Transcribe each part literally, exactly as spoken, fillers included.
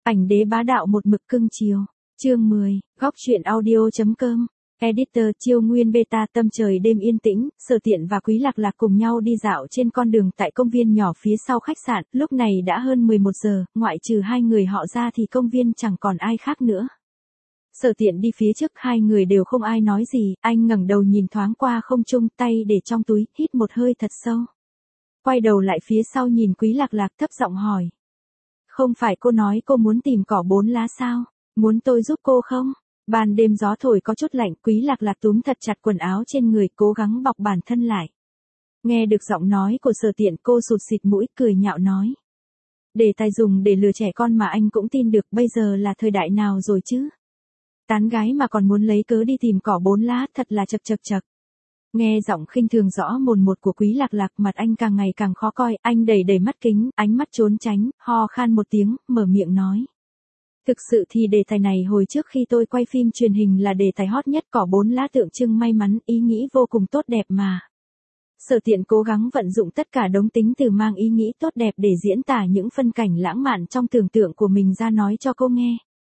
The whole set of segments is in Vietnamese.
Ảnh đế bá đạo một mực cưng chiều. Chương mười, góc truyện audio.com. Editor Chiêu Nguyên Beta. Tâm trời đêm yên tĩnh, Sở Tiện và Quý Lạc Lạc cùng nhau đi dạo trên con đường tại công viên nhỏ phía sau khách sạn, lúc này đã hơn mười một giờ, ngoại trừ hai người họ ra thì công viên chẳng còn ai khác nữa. Sở Tiện đi phía trước, hai người đều không ai nói gì, anh ngẩng đầu nhìn thoáng qua không trung, tay để trong túi, hít một hơi thật sâu. Quay đầu lại phía sau nhìn Quý Lạc Lạc, thấp giọng hỏi. Không phải cô nói cô muốn tìm cỏ bốn lá sao? Muốn tôi giúp cô không? Ban đêm gió thổi có chút lạnh, Quý Lạc Lạc túm thật chặt quần áo trên người, cố gắng bọc bản thân lại. Nghe được giọng nói của Sở Tiện, cô sụt sịt mũi, cười nhạo nói. Đề tài dùng để lừa trẻ con mà anh cũng tin được, bây giờ là thời đại nào rồi chứ? Tán gái mà còn muốn lấy cớ đi tìm cỏ bốn lá, thật là chật chật chật. Nghe giọng khinh thường rõ mồn một của Quý Lạc Lạc, mặt anh càng ngày càng khó coi, anh đẩy đẩy mắt kính, ánh mắt trốn tránh, ho khan một tiếng, mở miệng nói. Thực sự thì đề tài này hồi trước khi tôi quay phim truyền hình là đề tài hot nhất, cỏ bốn lá tượng trưng may mắn, ý nghĩ vô cùng tốt đẹp mà. Sở Tiện cố gắng vận dụng tất cả đống tính từ mang ý nghĩ tốt đẹp để diễn tả những phân cảnh lãng mạn trong tưởng tượng của mình ra nói cho cô nghe.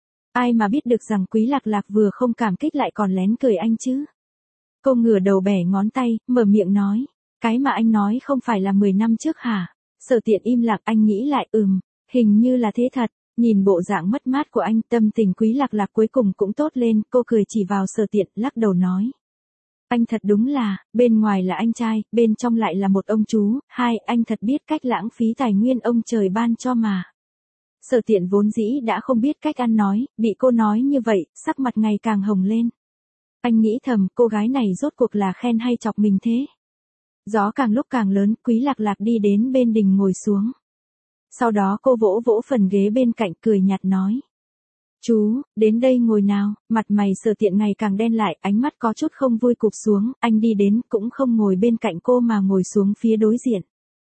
Ai mà biết được rằng Quý Lạc Lạc vừa không cảm kích lại còn lén cười anh chứ. Cô ngửa đầu bẻ ngón tay, mở miệng nói. Cái mà anh nói không phải là mười năm trước hả? Sở Tiện im lặng, anh nghĩ lại, ừm, hình như là thế thật. Nhìn bộ dạng mất mát của anh, tâm tình Quý Lạc Lạc cuối cùng cũng tốt lên, cô cười chỉ vào Sở Tiện, lắc đầu nói. Anh thật đúng là, bên ngoài là anh trai, bên trong lại là một ông chú, hai, anh thật biết cách lãng phí tài nguyên ông trời ban cho mà. Sở Tiện vốn dĩ đã không biết cách ăn nói, bị cô nói như vậy, sắc mặt ngày càng hồng lên. Anh nghĩ thầm, cô gái này rốt cuộc là khen hay chọc mình thế. Gió càng lúc càng lớn, Quý Lạc Lạc đi đến bên đình ngồi xuống. Sau đó cô vỗ vỗ phần ghế bên cạnh, cười nhạt nói. Chú, đến đây ngồi nào. Mặt mày Sở Tiện ngày càng đen lại, ánh mắt có chút không vui cụp xuống, anh đi đến, cũng không ngồi bên cạnh cô mà ngồi xuống phía đối diện.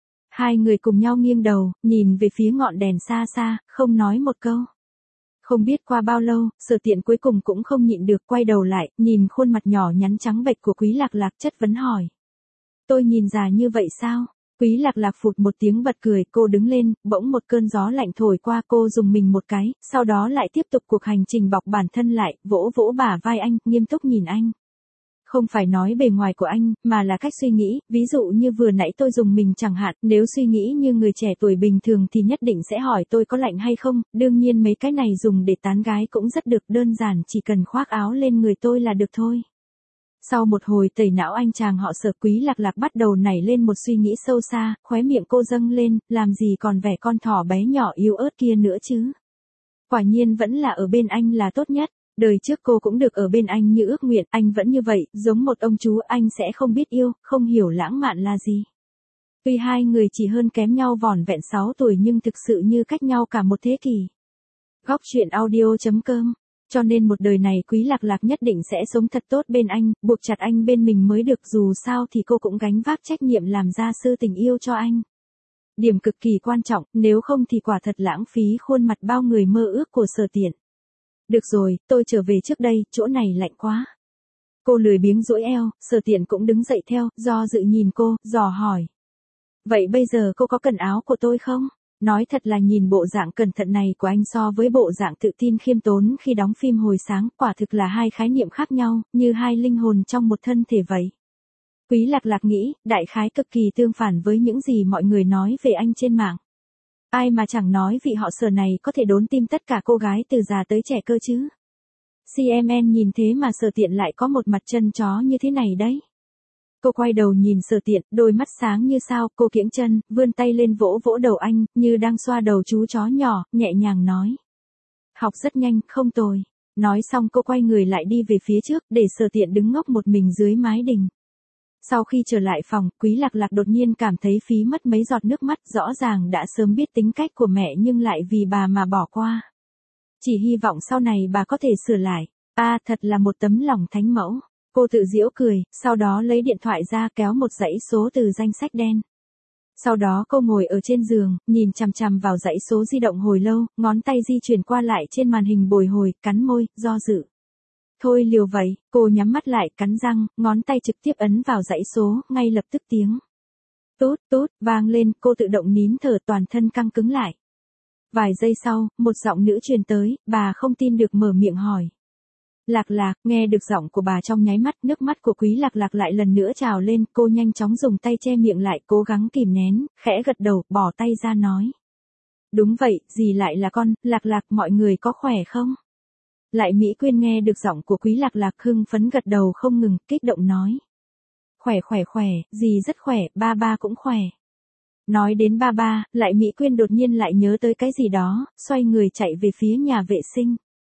Hai người cùng nhau nghiêng đầu, nhìn về phía ngọn đèn xa xa, không nói một câu. Không biết qua bao lâu, Sở Tiện cuối cùng cũng không nhịn được, quay đầu lại, nhìn khuôn mặt nhỏ nhắn trắng bệch của Quý Lạc Lạc, chất vấn hỏi. Tôi nhìn già như vậy sao? Quý Lạc Lạc phụt một tiếng bật cười, cô đứng lên, bỗng một cơn gió lạnh thổi qua, cô dùng mình một cái, sau đó lại tiếp tục cuộc hành trình bọc bản thân lại, vỗ vỗ bả vai anh, nghiêm túc nhìn anh. Không phải nói bề ngoài của anh, mà là cách suy nghĩ, ví dụ như vừa nãy tôi dùng mình chẳng hạn, nếu suy nghĩ như người trẻ tuổi bình thường thì nhất định sẽ hỏi tôi có lạnh hay không, đương nhiên mấy cái này dùng để tán gái cũng rất được, đơn giản chỉ cần khoác áo lên người tôi là được thôi. Sau một hồi tẩy não anh chàng họ Sở, Quý Lạc Lạc bắt đầu nảy lên một suy nghĩ sâu xa, khóe miệng cô dâng lên, làm gì còn vẻ con thỏ bé nhỏ yếu ớt kia nữa chứ. Quả nhiên vẫn là ở bên anh là tốt nhất. Đời trước cô cũng được ở bên anh như ước nguyện, anh vẫn như vậy, giống một ông chú, anh sẽ không biết yêu, không hiểu lãng mạn là gì. Tuy hai người chỉ hơn kém nhau vỏn vẹn sáu tuổi nhưng thực sự như cách nhau cả một thế kỷ. Góc truyện audio.com. Cho nên một đời này Quý Lạc Lạc nhất định sẽ sống thật tốt bên anh, buộc chặt anh bên mình mới được, dù sao thì cô cũng gánh vác trách nhiệm làm gia sư tình yêu cho anh. Điểm cực kỳ quan trọng, nếu không thì quả thật lãng phí khuôn mặt bao người mơ ước của Sở Tiện. Được rồi, tôi trở về trước đây, chỗ này lạnh quá. Cô lười biếng duỗi eo, Sở Tiện cũng đứng dậy theo, do dự nhìn cô, dò hỏi. Vậy bây giờ cô có cần áo của tôi không? Nói thật là nhìn bộ dạng cẩn thận này của anh so với bộ dạng tự tin khiêm tốn khi đóng phim hồi sáng, quả thực là hai khái niệm khác nhau, như hai linh hồn trong một thân thể vậy. Quý Lạc Lạc nghĩ, đại khái cực kỳ tương phản với những gì mọi người nói về anh trên mạng. Ai mà chẳng nói vị họ Sở này có thể đốn tim tất cả cô gái từ già tới trẻ cơ chứ. xê em en nhìn thế mà Sở Tiện lại có một mặt chân chó như thế này đấy. Cô quay đầu nhìn Sở Tiện, đôi mắt sáng như sao, cô kiễng chân, vươn tay lên vỗ vỗ đầu anh, như đang xoa đầu chú chó nhỏ, nhẹ nhàng nói. Học rất nhanh, không tồi. Nói xong cô quay người lại đi về phía trước, để Sở Tiện đứng ngốc một mình dưới mái đình. Sau khi trở lại phòng, Quý Lạc Lạc đột nhiên cảm thấy phí mất mấy giọt nước mắt, rõ ràng đã sớm biết tính cách của mẹ nhưng lại vì bà mà bỏ qua. Chỉ hy vọng sau này bà có thể sửa lại. A, à, thật là một tấm lòng thánh mẫu. Cô tự giễu cười, sau đó lấy điện thoại ra kéo một dãy số từ danh sách đen. Sau đó cô ngồi ở trên giường, nhìn chằm chằm vào dãy số di động hồi lâu, ngón tay di chuyển qua lại trên màn hình bồi hồi, cắn môi, do dự. Thôi liều vậy, cô nhắm mắt lại, cắn răng, ngón tay trực tiếp ấn vào dãy số, ngay lập tức tiếng. Tút tút, vang lên, cô tự động nín thở, toàn thân căng cứng lại. Vài giây sau, một giọng nữ truyền tới, bà không tin được mở miệng hỏi. Lạc Lạc, nghe được giọng của bà trong nháy mắt, nước mắt của Quý Lạc Lạc lại lần nữa trào lên, cô nhanh chóng dùng tay che miệng lại, cố gắng kìm nén, khẽ gật đầu, bỏ tay ra nói. Đúng vậy, dì lại là con, Lạc Lạc, mọi người có khỏe không? Lại Mỹ Quyên nghe được giọng của Quý Lạc Lạc hưng phấn gật đầu không ngừng, kích động nói. Khỏe khỏe khỏe, dì rất khỏe, ba ba cũng khỏe. Nói đến ba ba, Lại Mỹ Quyên đột nhiên lại nhớ tới cái gì đó, xoay người chạy về phía nhà vệ sinh.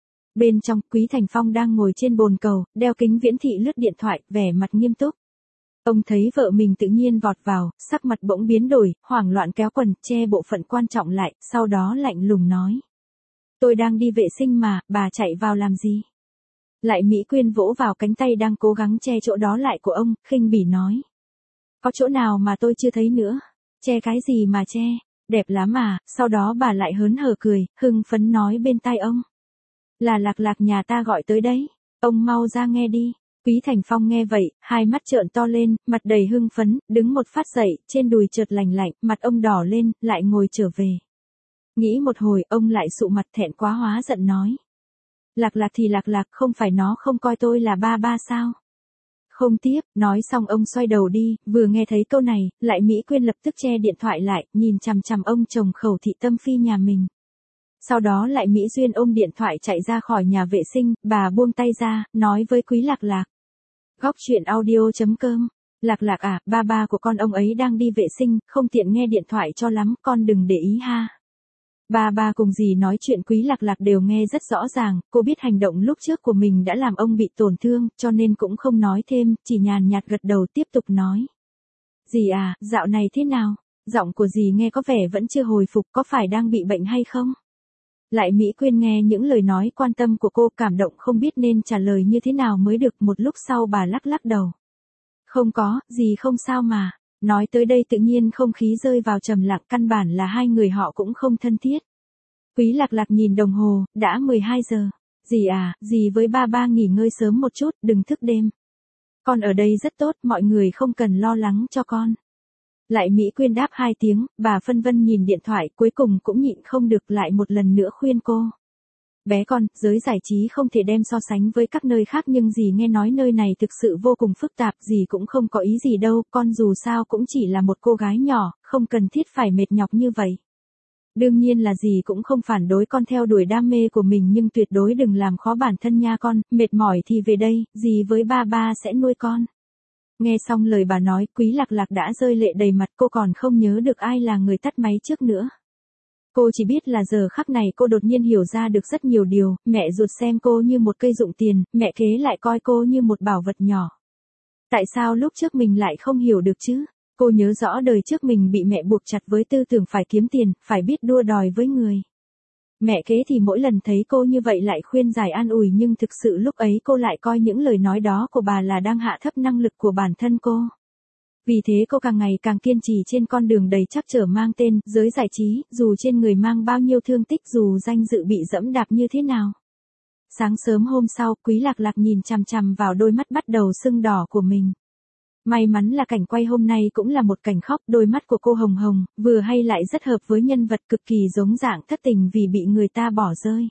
Bên trong, Quý Thành Phong đang ngồi trên bồn cầu, đeo kính viễn thị lướt điện thoại, vẻ mặt nghiêm túc. Ông thấy vợ mình tự nhiên vọt vào, sắc mặt bỗng biến đổi, hoảng loạn kéo quần, che bộ phận quan trọng lại, sau đó lạnh lùng nói. Tôi đang đi vệ sinh mà, bà chạy vào làm gì? Lại Mỹ Quyên vỗ vào cánh tay đang cố gắng che chỗ đó lại của ông, khinh bỉ nói. Có chỗ nào mà tôi chưa thấy nữa? Che cái gì mà che? Đẹp lắm mà, sau đó bà lại hớn hở cười, hưng phấn nói bên tai ông. Là Lạc Lạc nhà ta gọi tới đấy, ông mau ra nghe đi. Quý Thành Phong nghe vậy, hai mắt trợn to lên, mặt đầy hưng phấn, đứng một phát dậy, trên đùi chợt lành lạnh, mặt ông đỏ lên, lại ngồi trở về. Nghĩ một hồi, ông lại sụ mặt thẹn quá hóa giận nói. Lạc Lạc thì Lạc Lạc, không phải nó không coi tôi là ba ba sao? Không tiếp, nói xong ông xoay đầu đi, vừa nghe thấy câu này, Lại Mỹ Quyên lập tức che điện thoại lại, nhìn chằm chằm ông chồng Khẩu Thị Tâm Phi nhà mình. Sau đó Lại Mỹ Duyên ôm điện thoại chạy ra khỏi nhà vệ sinh, bà buông tay ra, nói với Quý Lạc Lạc. Góc truyện audio chấm com. Lạc Lạc à, ba ba của con ông ấy đang đi vệ sinh, không tiện nghe điện thoại cho lắm, con đừng để ý ha. Ba ba cùng dì nói chuyện Quý Lạc Lạc đều nghe rất rõ ràng, cô biết hành động lúc trước của mình đã làm ông bị tổn thương, cho nên cũng không nói thêm, chỉ nhàn nhạt gật đầu tiếp tục nói. Dì à, dạo này thế nào? Giọng của dì nghe có vẻ vẫn chưa hồi phục, có phải đang bị bệnh hay không? Lại Mỹ Quyên nghe những lời nói quan tâm của cô cảm động không biết nên trả lời như thế nào mới được, một lúc sau bà lắc lắc đầu. Không có, dì không sao mà. Nói tới đây tự nhiên không khí rơi vào trầm lặng, căn bản là hai người họ cũng không thân thiết. Quý Lạc Lạc nhìn đồng hồ, đã mười hai giờ. Dì à, dì với ba ba nghỉ ngơi sớm một chút, đừng thức đêm. Con ở đây rất tốt, mọi người không cần lo lắng cho con. Lại Mỹ Quyên đáp hai tiếng, bà phân vân nhìn điện thoại, cuối cùng cũng nhịn không được lại một lần nữa khuyên cô. Bé con, giới giải trí không thể đem so sánh với các nơi khác nhưng dì nghe nói nơi này thực sự vô cùng phức tạp, dì cũng không có ý gì đâu, con dù sao cũng chỉ là một cô gái nhỏ, không cần thiết phải mệt nhọc như vậy. Đương nhiên là dì cũng không phản đối con theo đuổi đam mê của mình nhưng tuyệt đối đừng làm khó bản thân nha con, mệt mỏi thì về đây, dì với ba ba sẽ nuôi con. Nghe xong lời bà nói, Quý Lạc Lạc đã rơi lệ đầy mặt, cô còn không nhớ được ai là người tắt máy trước nữa. Cô chỉ biết là giờ khắc này cô đột nhiên hiểu ra được rất nhiều điều, mẹ ruột xem cô như một cây dụng tiền, mẹ kế lại coi cô như một bảo vật nhỏ. Tại sao lúc trước mình lại không hiểu được chứ? Cô nhớ rõ đời trước mình bị mẹ buộc chặt với tư tưởng phải kiếm tiền, phải biết đua đòi với người. Mẹ kế thì mỗi lần thấy cô như vậy lại khuyên giải an ủi nhưng thực sự lúc ấy cô lại coi những lời nói đó của bà là đang hạ thấp năng lực của bản thân cô. Vì thế cô càng ngày càng kiên trì trên con đường đầy trắc trở mang tên giới giải trí, dù trên người mang bao nhiêu thương tích, dù danh dự bị dẫm đạp như thế nào. Sáng sớm hôm sau, Quý Lạc Lạc nhìn chằm chằm vào đôi mắt bắt đầu sưng đỏ của mình. May mắn là cảnh quay hôm nay cũng là một cảnh khóc, đôi mắt của cô hồng hồng, vừa hay lại rất hợp với nhân vật cực kỳ giống dạng thất tình vì bị người ta bỏ rơi.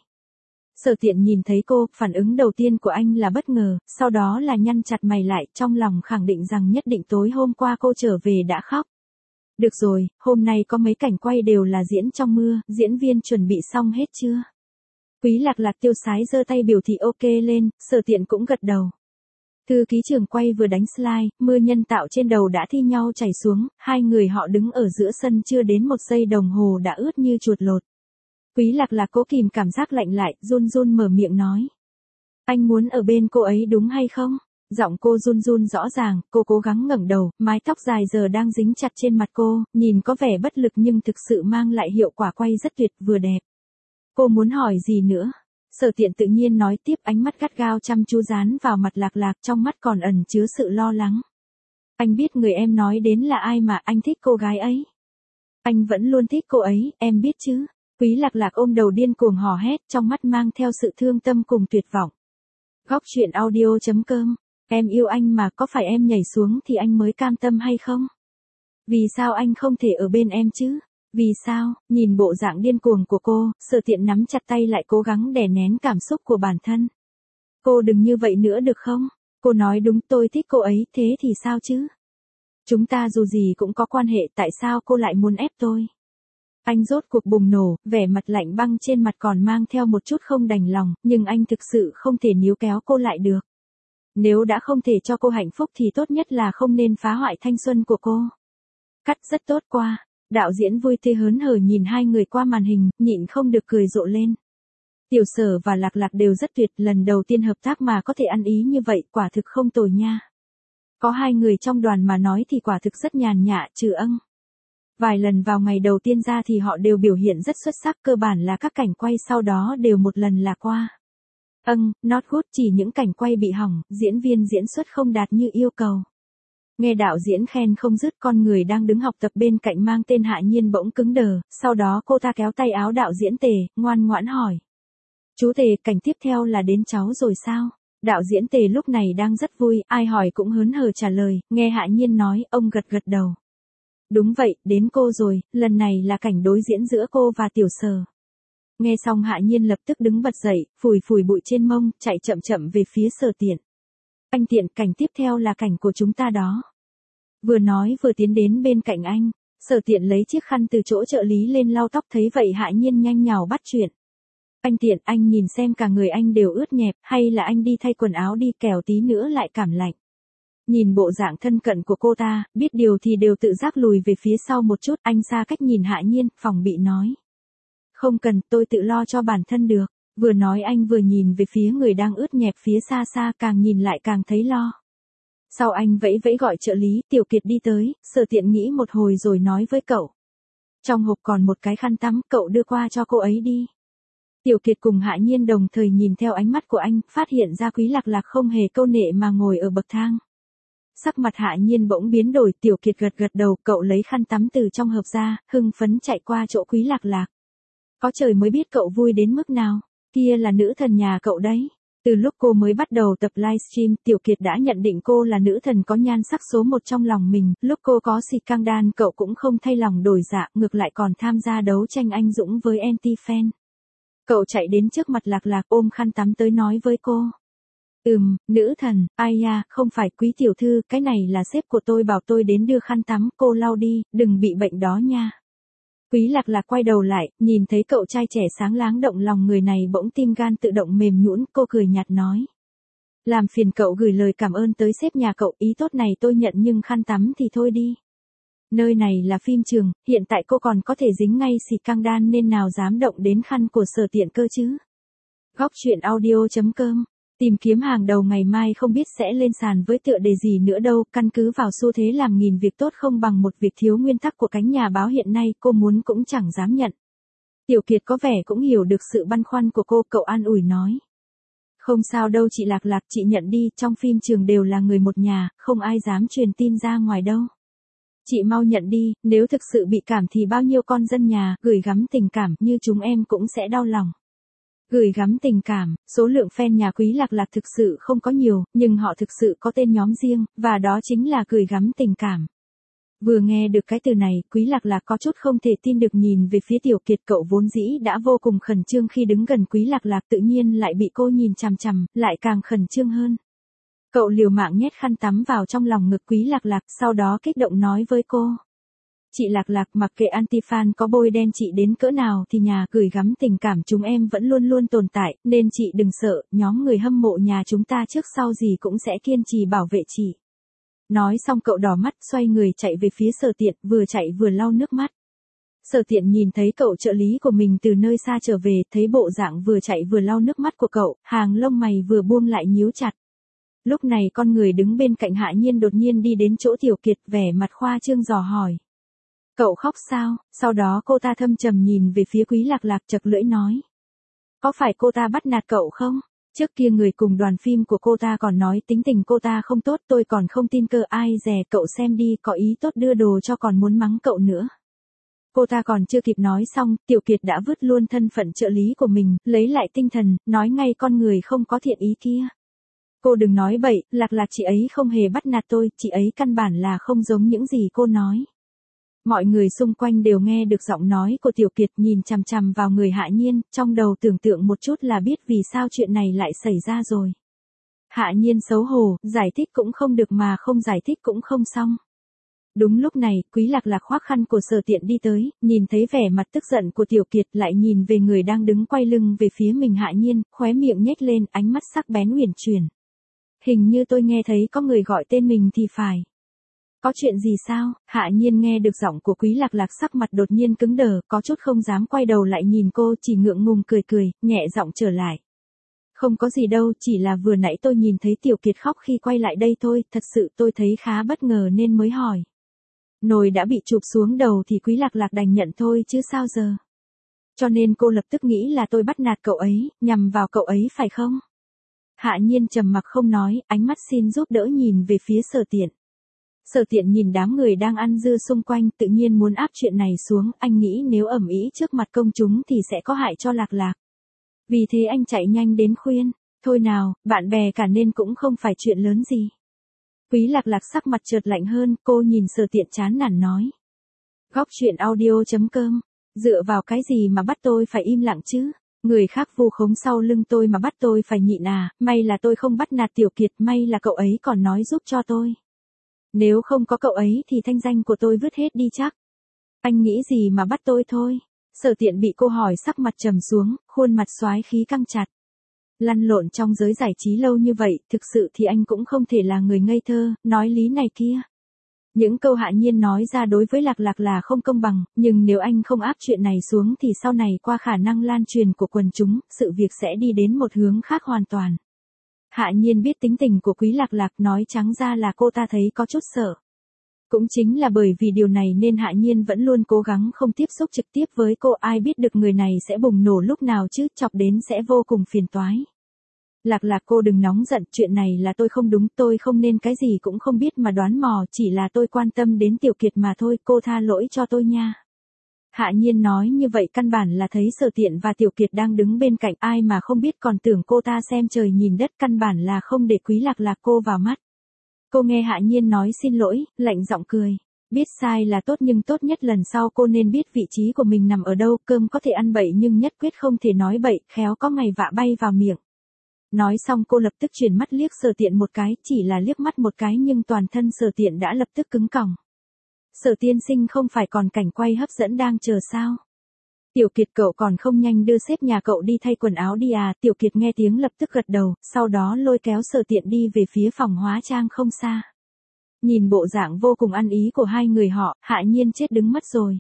Sở Tiện nhìn thấy cô, phản ứng đầu tiên của anh là bất ngờ, sau đó là nhăn chặt mày lại, trong lòng khẳng định rằng nhất định tối hôm qua cô trở về đã khóc. Được rồi, hôm nay có mấy cảnh quay đều là diễn trong mưa, diễn viên chuẩn bị xong hết chưa? Quý Lạc Lạc tiêu sái giơ tay biểu thị ok lên, Sở Tiện cũng gật đầu. Thư ký trưởng quay vừa đánh slide, mưa nhân tạo trên đầu đã thi nhau chảy xuống, hai người họ đứng ở giữa sân chưa đến một giây đồng hồ đã ướt như chuột lột. Quý Lạc Lạc cố kìm cảm giác lạnh lại, run run mở miệng nói. Anh muốn ở bên cô ấy đúng hay không? Giọng cô run run rõ ràng, cô cố gắng ngẩng đầu, mái tóc dài giờ đang dính chặt trên mặt cô, nhìn có vẻ bất lực nhưng thực sự mang lại hiệu quả quay rất tuyệt vừa đẹp. Cô muốn hỏi gì nữa? Sở Tiện tự nhiên nói tiếp, ánh mắt gắt gao chăm chú dán vào mặt Lạc Lạc, trong mắt còn ẩn chứa sự lo lắng. Anh biết người em nói đến là ai mà anh thích cô gái ấy. Anh vẫn luôn thích cô ấy, em biết chứ. Quý Lạc Lạc ôm đầu điên cuồng hò hét, trong mắt mang theo sự thương tâm cùng tuyệt vọng. Góc truyện audio chấm com. Em yêu anh mà, có phải em nhảy xuống thì anh mới cam tâm hay không? Vì sao anh không thể ở bên em chứ? Vì sao? Nhìn bộ dạng điên cuồng của cô, Sở Tiện nắm chặt tay lại cố gắng đè nén cảm xúc của bản thân. Cô đừng như vậy nữa được không? Cô nói đúng, tôi thích cô ấy, thế thì sao chứ? Chúng ta dù gì cũng có quan hệ, tại sao cô lại muốn ép tôi? Anh rốt cuộc bùng nổ, vẻ mặt lạnh băng trên mặt còn mang theo một chút không đành lòng, nhưng anh thực sự không thể níu kéo cô lại được. Nếu đã không thể cho cô hạnh phúc thì tốt nhất là không nên phá hoại thanh xuân của cô. Cắt rất tốt qua. Đạo diễn vui tươi hớn hở nhìn hai người qua màn hình, nhịn không được cười rộ lên. Tiểu Sở và Lạc Lạc đều rất tuyệt, lần đầu tiên hợp tác mà có thể ăn ý như vậy, quả thực không tồi nha. Có hai người trong đoàn mà nói thì quả thực rất nhàn nhã, trừ Ân. Vài lần vào ngày đầu tiên ra thì họ đều biểu hiện rất xuất sắc, cơ bản là các cảnh quay sau đó đều một lần là qua. Ân, not good, chỉ những cảnh quay bị hỏng, diễn viên diễn xuất không đạt như yêu cầu. Nghe đạo diễn khen không dứt, con người đang đứng học tập bên cạnh mang tên Hạ Nhiên bỗng cứng đờ, sau đó cô ta kéo tay áo đạo diễn Tề, ngoan ngoãn hỏi. Chú Tề, cảnh tiếp theo là đến cháu rồi sao? Đạo diễn Tề lúc này đang rất vui, ai hỏi cũng hớn hở trả lời, nghe Hạ Nhiên nói, ông gật gật đầu. Đúng vậy, đến cô rồi, lần này là cảnh đối diễn giữa cô và Tiểu Sở. Nghe xong Hạ Nhiên lập tức đứng bật dậy, phủi phủi bụi trên mông, chạy chậm chậm về phía Sở Tiện. Anh Tiện, cảnh tiếp theo là cảnh của chúng ta đó. Vừa nói vừa tiến đến bên cạnh anh, Sở Tiện lấy chiếc khăn từ chỗ trợ lý lên lau tóc, thấy vậy Hạ Nhiên nhanh nhào bắt chuyện. Anh Tiện, anh nhìn xem cả người anh đều ướt nhẹp, hay là anh đi thay quần áo đi, kẻo tí nữa lại cảm lạnh. Nhìn bộ dạng thân cận của cô ta, biết điều thì đều tự giác lùi về phía sau một chút, anh xa cách nhìn Hạ Nhiên, phòng bị nói. Không cần, tôi tự lo cho bản thân được. Vừa nói anh vừa nhìn về phía người đang ướt nhẹp phía xa xa, càng nhìn lại càng thấy lo. Sau anh vẫy vẫy gọi trợ lý, Tiểu Kiệt đi tới, Sở Tiện nghĩ một hồi rồi nói với cậu. Trong hộp còn một cái khăn tắm, cậu đưa qua cho cô ấy đi. Tiểu Kiệt cùng Hạ Nhiên đồng thời nhìn theo ánh mắt của anh, phát hiện ra Quý Lạc Lạc không hề câu nệ mà ngồi ở bậc thang. Sắc mặt Hạ Nhiên bỗng biến đổi, Tiểu Kiệt gật gật đầu, cậu lấy khăn tắm từ trong hộp ra, hưng phấn chạy qua chỗ Quý Lạc Lạc. Có trời mới biết cậu vui đến mức nào, kia là nữ thần nhà cậu đấy. Từ lúc cô mới bắt đầu tập livestream, Tiểu Kiệt đã nhận định cô là nữ thần có nhan sắc số một trong lòng mình, lúc cô có xịt căng đan cậu cũng không thay lòng đổi dạ, ngược lại còn tham gia đấu tranh anh dũng với anti-fan. Cậu chạy đến trước mặt Lạc Lạc ôm khăn tắm tới nói với cô. Ừm, nữ thần, ai ya, không phải Quý tiểu thư, cái này là sếp của tôi bảo tôi đến đưa khăn tắm, cô lau đi, đừng bị bệnh đó nha. Quý Lạc Lạc quay đầu lại, nhìn thấy cậu trai trẻ sáng láng động lòng người này bỗng tim gan tự động mềm nhũn, cô cười nhạt nói. Làm phiền cậu gửi lời cảm ơn tới sếp nhà cậu, ý tốt này tôi nhận nhưng khăn tắm thì thôi đi. Nơi này là phim trường, hiện tại cô còn có thể dính ngay xịt căng đan nên nào dám động đến khăn của Sở Tiện cơ chứ. Góc truyện audio chấm com. Tìm kiếm hàng đầu ngày mai không biết sẽ lên sàn với tựa đề gì nữa đâu, căn cứ vào xu thế làm nghìn việc tốt không bằng một việc thiếu nguyên tắc của cánh nhà báo hiện nay, cô muốn cũng chẳng dám nhận. Tiểu Kiệt có vẻ cũng hiểu được sự băn khoăn của cô, cậu an ủi nói. Không sao đâu chị Lạc Lạc, chị nhận đi, trong phim trường đều là người một nhà, không ai dám truyền tin ra ngoài đâu. Chị mau nhận đi, nếu thực sự bị cảm thì bao nhiêu con dân nhà gửi gắm tình cảm như chúng em cũng sẽ đau lòng. Gửi gắm tình cảm, số lượng fan nhà Quý Lạc Lạc thực sự không có nhiều, nhưng họ thực sự có tên nhóm riêng, và đó chính là gửi gắm tình cảm. Vừa nghe được cái từ này, Quý Lạc Lạc có chút không thể tin được nhìn về phía Tiểu Kiệt, cậu vốn dĩ đã vô cùng khẩn trương khi đứng gần Quý Lạc Lạc, tự nhiên lại bị cô nhìn chằm chằm, lại càng khẩn trương hơn. Cậu liều mạng nhét khăn tắm vào trong lòng ngực Quý Lạc Lạc, sau đó kích động nói với cô. Chị Lạc Lạc, mặc kệ anti-fan có bôi đen chị đến cỡ nào thì nhà gửi gắm tình cảm chúng em vẫn luôn luôn tồn tại, nên chị đừng sợ, nhóm người hâm mộ nhà chúng ta trước sau gì cũng sẽ kiên trì bảo vệ chị. Nói xong cậu đỏ mắt, xoay người chạy về phía Sở Tiện, vừa chạy vừa lau nước mắt. Sở Tiện nhìn thấy cậu trợ lý của mình từ nơi xa trở về, thấy bộ dạng vừa chạy vừa lau nước mắt của cậu, hàng lông mày vừa buông lại nhíu chặt. Lúc này con người đứng bên cạnh Hạ Nhiên đột nhiên đi đến chỗ Tiểu Kiệt, vẻ mặt khoa trương dò hỏi. Cậu khóc sao? Sau đó cô ta thâm trầm nhìn về phía Quý Lạc Lạc, chật lưỡi nói. Có phải cô ta bắt nạt cậu không? Trước kia người cùng đoàn phim của cô ta còn nói tính tình cô ta không tốt, tôi còn không tin cơ, ai dè, cậu xem đi, có ý tốt đưa đồ cho còn muốn mắng cậu nữa. Cô ta còn chưa kịp nói xong, Tiểu Kiệt đã vứt luôn thân phận trợ lý của mình, lấy lại tinh thần, nói ngay con người không có thiện ý kia. Cô đừng nói bậy, Lạc Lạc chị ấy không hề bắt nạt tôi, chị ấy căn bản là không giống những gì cô nói. Mọi người xung quanh đều nghe được giọng nói của Tiểu Kiệt, nhìn chằm chằm vào người Hạ Nhiên, trong đầu tưởng tượng một chút là biết vì sao chuyện này lại xảy ra rồi. Hạ Nhiên xấu hổ, giải thích cũng không được mà không giải thích cũng không xong. Đúng lúc này, Quý Lạc Lạc khoác khăn của Sở Tiện đi tới, nhìn thấy vẻ mặt tức giận của Tiểu Kiệt lại nhìn về người đang đứng quay lưng về phía mình Hạ Nhiên, khóe miệng nhếch lên, ánh mắt sắc bén uyển chuyển. Hình như tôi nghe thấy có người gọi tên mình thì phải. Có chuyện gì sao? Hạ Nhiên nghe được giọng của Quý Lạc Lạc, sắc mặt đột nhiên cứng đờ, có chút không dám quay đầu lại nhìn cô, chỉ ngượng ngùng cười cười, nhẹ giọng trở lại. Không có gì đâu, chỉ là vừa nãy tôi nhìn thấy Tiểu Kiệt khóc khi quay lại đây thôi, thật sự tôi thấy khá bất ngờ nên mới hỏi. Nồi đã bị chụp xuống đầu thì Quý Lạc Lạc đành nhận thôi chứ sao giờ. Cho nên cô lập tức nghĩ là tôi bắt nạt cậu ấy, nhằm vào cậu ấy phải không? Hạ Nhiên trầm mặc không nói, ánh mắt xin giúp đỡ nhìn về phía Sở Tiện. Sở Tiện nhìn đám người đang ăn dưa xung quanh, tự nhiên muốn áp chuyện này xuống, anh nghĩ nếu ầm ĩ trước mặt công chúng thì sẽ có hại cho Lạc Lạc. Vì thế anh chạy nhanh đến khuyên, thôi nào, bạn bè cả nên cũng không phải chuyện lớn gì. Quý Lạc Lạc sắc mặt chợt lạnh hơn, cô nhìn Sở Tiện chán nản nói. Góc truyện audio chấm com, dựa vào cái gì mà bắt tôi phải im lặng chứ? Người khác vu khống sau lưng tôi mà bắt tôi phải nhịn à, may là tôi không bắt nạt Tiểu Kiệt, may là cậu ấy còn nói giúp cho tôi. Nếu không có cậu ấy thì thanh danh của tôi vứt hết đi chắc. Anh nghĩ gì mà bắt tôi thôi? Sở Tiện bị cô hỏi sắc mặt trầm xuống, khuôn mặt xoái khí căng chặt. Lăn lộn trong giới giải trí lâu như vậy, thực sự thì anh cũng không thể là người ngây thơ, nói lý này kia. Những câu Hạ Nhiên nói ra đối với Lạc Lạc là không công bằng, nhưng nếu anh không áp chuyện này xuống thì sau này qua khả năng lan truyền của quần chúng, sự việc sẽ đi đến một hướng khác hoàn toàn. Hạ Nhiên biết tính tình của Quý Lạc Lạc, nói trắng ra là cô ta thấy có chút sợ. Cũng chính là bởi vì điều này nên Hạ Nhiên vẫn luôn cố gắng không tiếp xúc trực tiếp với cô, ai biết được người này sẽ bùng nổ lúc nào chứ, chọc đến sẽ vô cùng phiền toái. Lạc Lạc cô đừng nóng giận, chuyện này là tôi không đúng, tôi không nên cái gì cũng không biết mà đoán mò, chỉ là tôi quan tâm đến Tiểu Kiệt mà thôi, cô tha lỗi cho tôi nha. Hạ Nhiên nói như vậy căn bản là thấy Sở Tiện và Tiểu Kiệt đang đứng bên cạnh, ai mà không biết còn tưởng cô ta xem trời nhìn đất, căn bản là không để Quý Lạc Lạc cô vào mắt. Cô nghe Hạ Nhiên nói xin lỗi, lạnh giọng cười. Biết sai là tốt nhưng tốt nhất lần sau cô nên biết vị trí của mình nằm ở đâu, cơm có thể ăn bậy nhưng nhất quyết không thể nói bậy, khéo có ngày vạ bay vào miệng. Nói xong cô lập tức chuyển mắt liếc Sở Tiện một cái, chỉ là liếc mắt một cái nhưng toàn thân Sở Tiện đã lập tức cứng còng. Sở tiên sinh không phải còn cảnh quay hấp dẫn đang chờ sao? Tiểu Kiệt cậu còn không nhanh đưa sếp nhà cậu đi thay quần áo đi à? Tiểu Kiệt nghe tiếng lập tức gật đầu, sau đó lôi kéo Sở Tiện đi về phía phòng hóa trang không xa. Nhìn bộ dạng vô cùng ăn ý của hai người họ, Hạ Nhiên chết đứng mất rồi.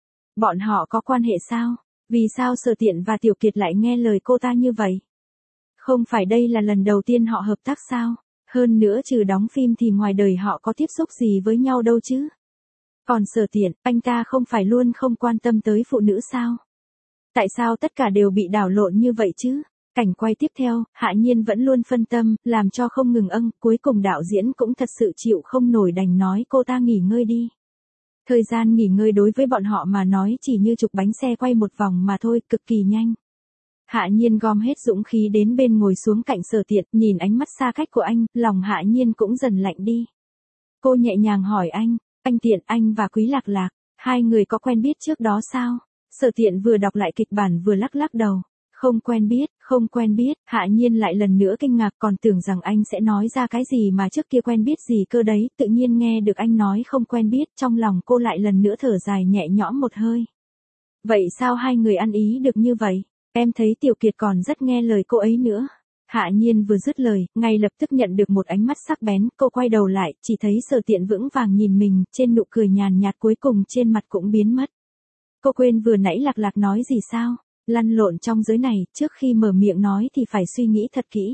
Bọn họ có quan hệ sao? Vì sao Sở Tiện và Tiểu Kiệt lại nghe lời cô ta như vậy? Không phải đây là lần đầu tiên họ hợp tác sao? Hơn nữa trừ đóng phim thì ngoài đời họ có tiếp xúc gì với nhau đâu chứ? Còn Sở Tiện, anh ta không phải luôn không quan tâm tới phụ nữ sao? Tại sao tất cả đều bị đảo lộn như vậy chứ? Cảnh quay tiếp theo, Hạ Nhiên vẫn luôn phân tâm, làm cho không ngừng âng, cuối cùng đạo diễn cũng thật sự chịu không nổi đành nói cô ta nghỉ ngơi đi. Thời gian nghỉ ngơi đối với bọn họ mà nói chỉ như chục bánh xe quay một vòng mà thôi, cực kỳ nhanh. Hạ Nhiên gom hết dũng khí đến bên ngồi xuống cạnh Sở Tiện, nhìn ánh mắt xa cách của anh, lòng Hạ Nhiên cũng dần lạnh đi. Cô nhẹ nhàng hỏi anh, anh Tiện, anh và Quý Lạc Lạc, hai người có quen biết trước đó sao? Sở Tiện vừa đọc lại kịch bản vừa lắc lắc đầu. Không quen biết, không quen biết, Hạ Nhiên lại lần nữa kinh ngạc, còn tưởng rằng anh sẽ nói ra cái gì mà trước kia quen biết gì cơ đấy, tự nhiên nghe được anh nói không quen biết, trong lòng cô lại lần nữa thở dài nhẹ nhõm một hơi. Vậy sao hai người ăn ý được như vậy? Em thấy Tiểu Kiệt còn rất nghe lời cô ấy nữa. Hạ Nhiên vừa dứt lời, ngay lập tức nhận được một ánh mắt sắc bén, cô quay đầu lại, chỉ thấy Sở Tiện vững vàng nhìn mình, trên nụ cười nhàn nhạt cuối cùng trên mặt cũng biến mất. Cô quên vừa nãy Lạc Lạc nói gì sao? Lăn lộn trong giới này, trước khi mở miệng nói thì phải suy nghĩ thật kỹ.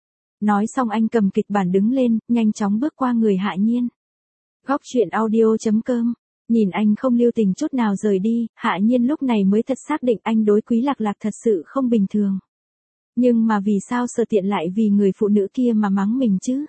Nói xong anh cầm kịch bản đứng lên, nhanh chóng bước qua người Hạ Nhiên. Góc truyện audio chấm com. Nhìn anh không lưu tình chút nào rời đi, Hạ Nhiên lúc này mới thật xác định anh đối Quý Lạc Lạc thật sự không bình thường. Nhưng mà vì sao Sở Tiện lại vì người phụ nữ kia mà mắng mình chứ?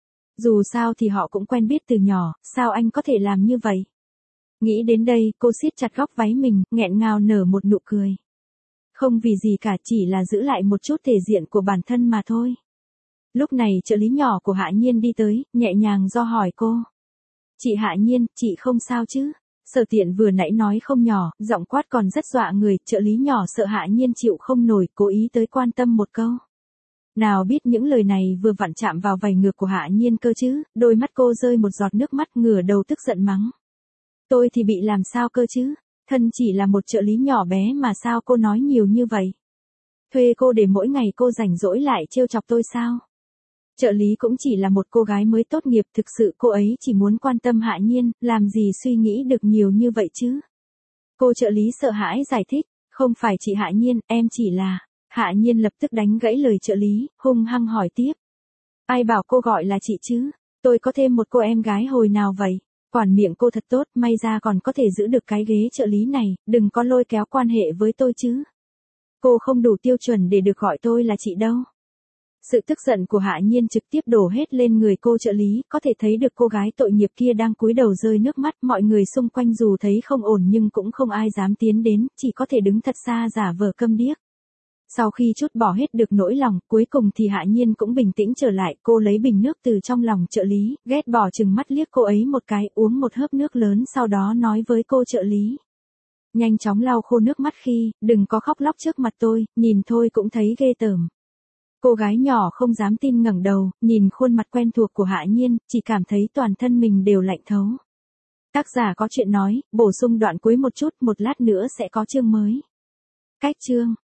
Dù sao thì họ cũng quen biết từ nhỏ, sao anh có thể làm như vậy? Nghĩ đến đây, cô siết chặt góc váy mình, nghẹn ngào nở một nụ cười. Không vì gì cả, chỉ là giữ lại một chút thể diện của bản thân mà thôi. Lúc này trợ lý nhỏ của Hạ Nhiên đi tới, nhẹ nhàng do hỏi cô. Chị Hạ Nhiên, chị không sao chứ? Sở Tiện vừa nãy nói không nhỏ, giọng quát còn rất dọa người, trợ lý nhỏ sợ Hạ Nhiên chịu không nổi, cố ý tới quan tâm một câu. Nào biết những lời này vừa vặn chạm vào vành ngược của Hạ Nhiên cơ chứ, đôi mắt cô rơi một giọt nước mắt, ngửa đầu tức giận mắng. Tôi thì bị làm sao cơ chứ, thân chỉ là một trợ lý nhỏ bé mà sao cô nói nhiều như vậy. Thuê cô để mỗi ngày cô rảnh rỗi lại trêu chọc tôi sao? Trợ lý cũng chỉ là một cô gái mới tốt nghiệp, thực sự cô ấy chỉ muốn quan tâm Hạ Nhiên, làm gì suy nghĩ được nhiều như vậy chứ? Cô trợ lý sợ hãi giải thích, không phải chị Hạ Nhiên, em chỉ là... Hạ Nhiên lập tức đánh gãy lời trợ lý, hung hăng hỏi tiếp. Ai bảo cô gọi là chị chứ? Tôi có thêm một cô em gái hồi nào vậy? Quản miệng cô thật tốt, may ra còn có thể giữ được cái ghế trợ lý này, đừng có lôi kéo quan hệ với tôi chứ. Cô không đủ tiêu chuẩn để được gọi tôi là chị đâu. Sự tức giận của Hạ Nhiên trực tiếp đổ hết lên người cô trợ lý, có thể thấy được cô gái tội nghiệp kia đang cúi đầu rơi nước mắt, mọi người xung quanh dù thấy không ổn nhưng cũng không ai dám tiến đến, chỉ có thể đứng thật xa giả vờ câm điếc. Sau khi trút bỏ hết được nỗi lòng, cuối cùng thì Hạ Nhiên cũng bình tĩnh trở lại, cô lấy bình nước từ trong lòng trợ lý, ghét bỏ chừng mắt liếc cô ấy một cái, uống một hớp nước lớn sau đó nói với cô trợ lý. Nhanh chóng lau khô nước mắt khi, đừng có khóc lóc trước mặt tôi, nhìn thôi cũng thấy ghê tởm. Cô gái nhỏ không dám tin ngẩng đầu, nhìn khuôn mặt quen thuộc của Hạ Nhiên, chỉ cảm thấy toàn thân mình đều lạnh thấu. Tác giả có chuyện nói, bổ sung đoạn cuối một chút, một lát nữa sẽ có chương mới. Cách chương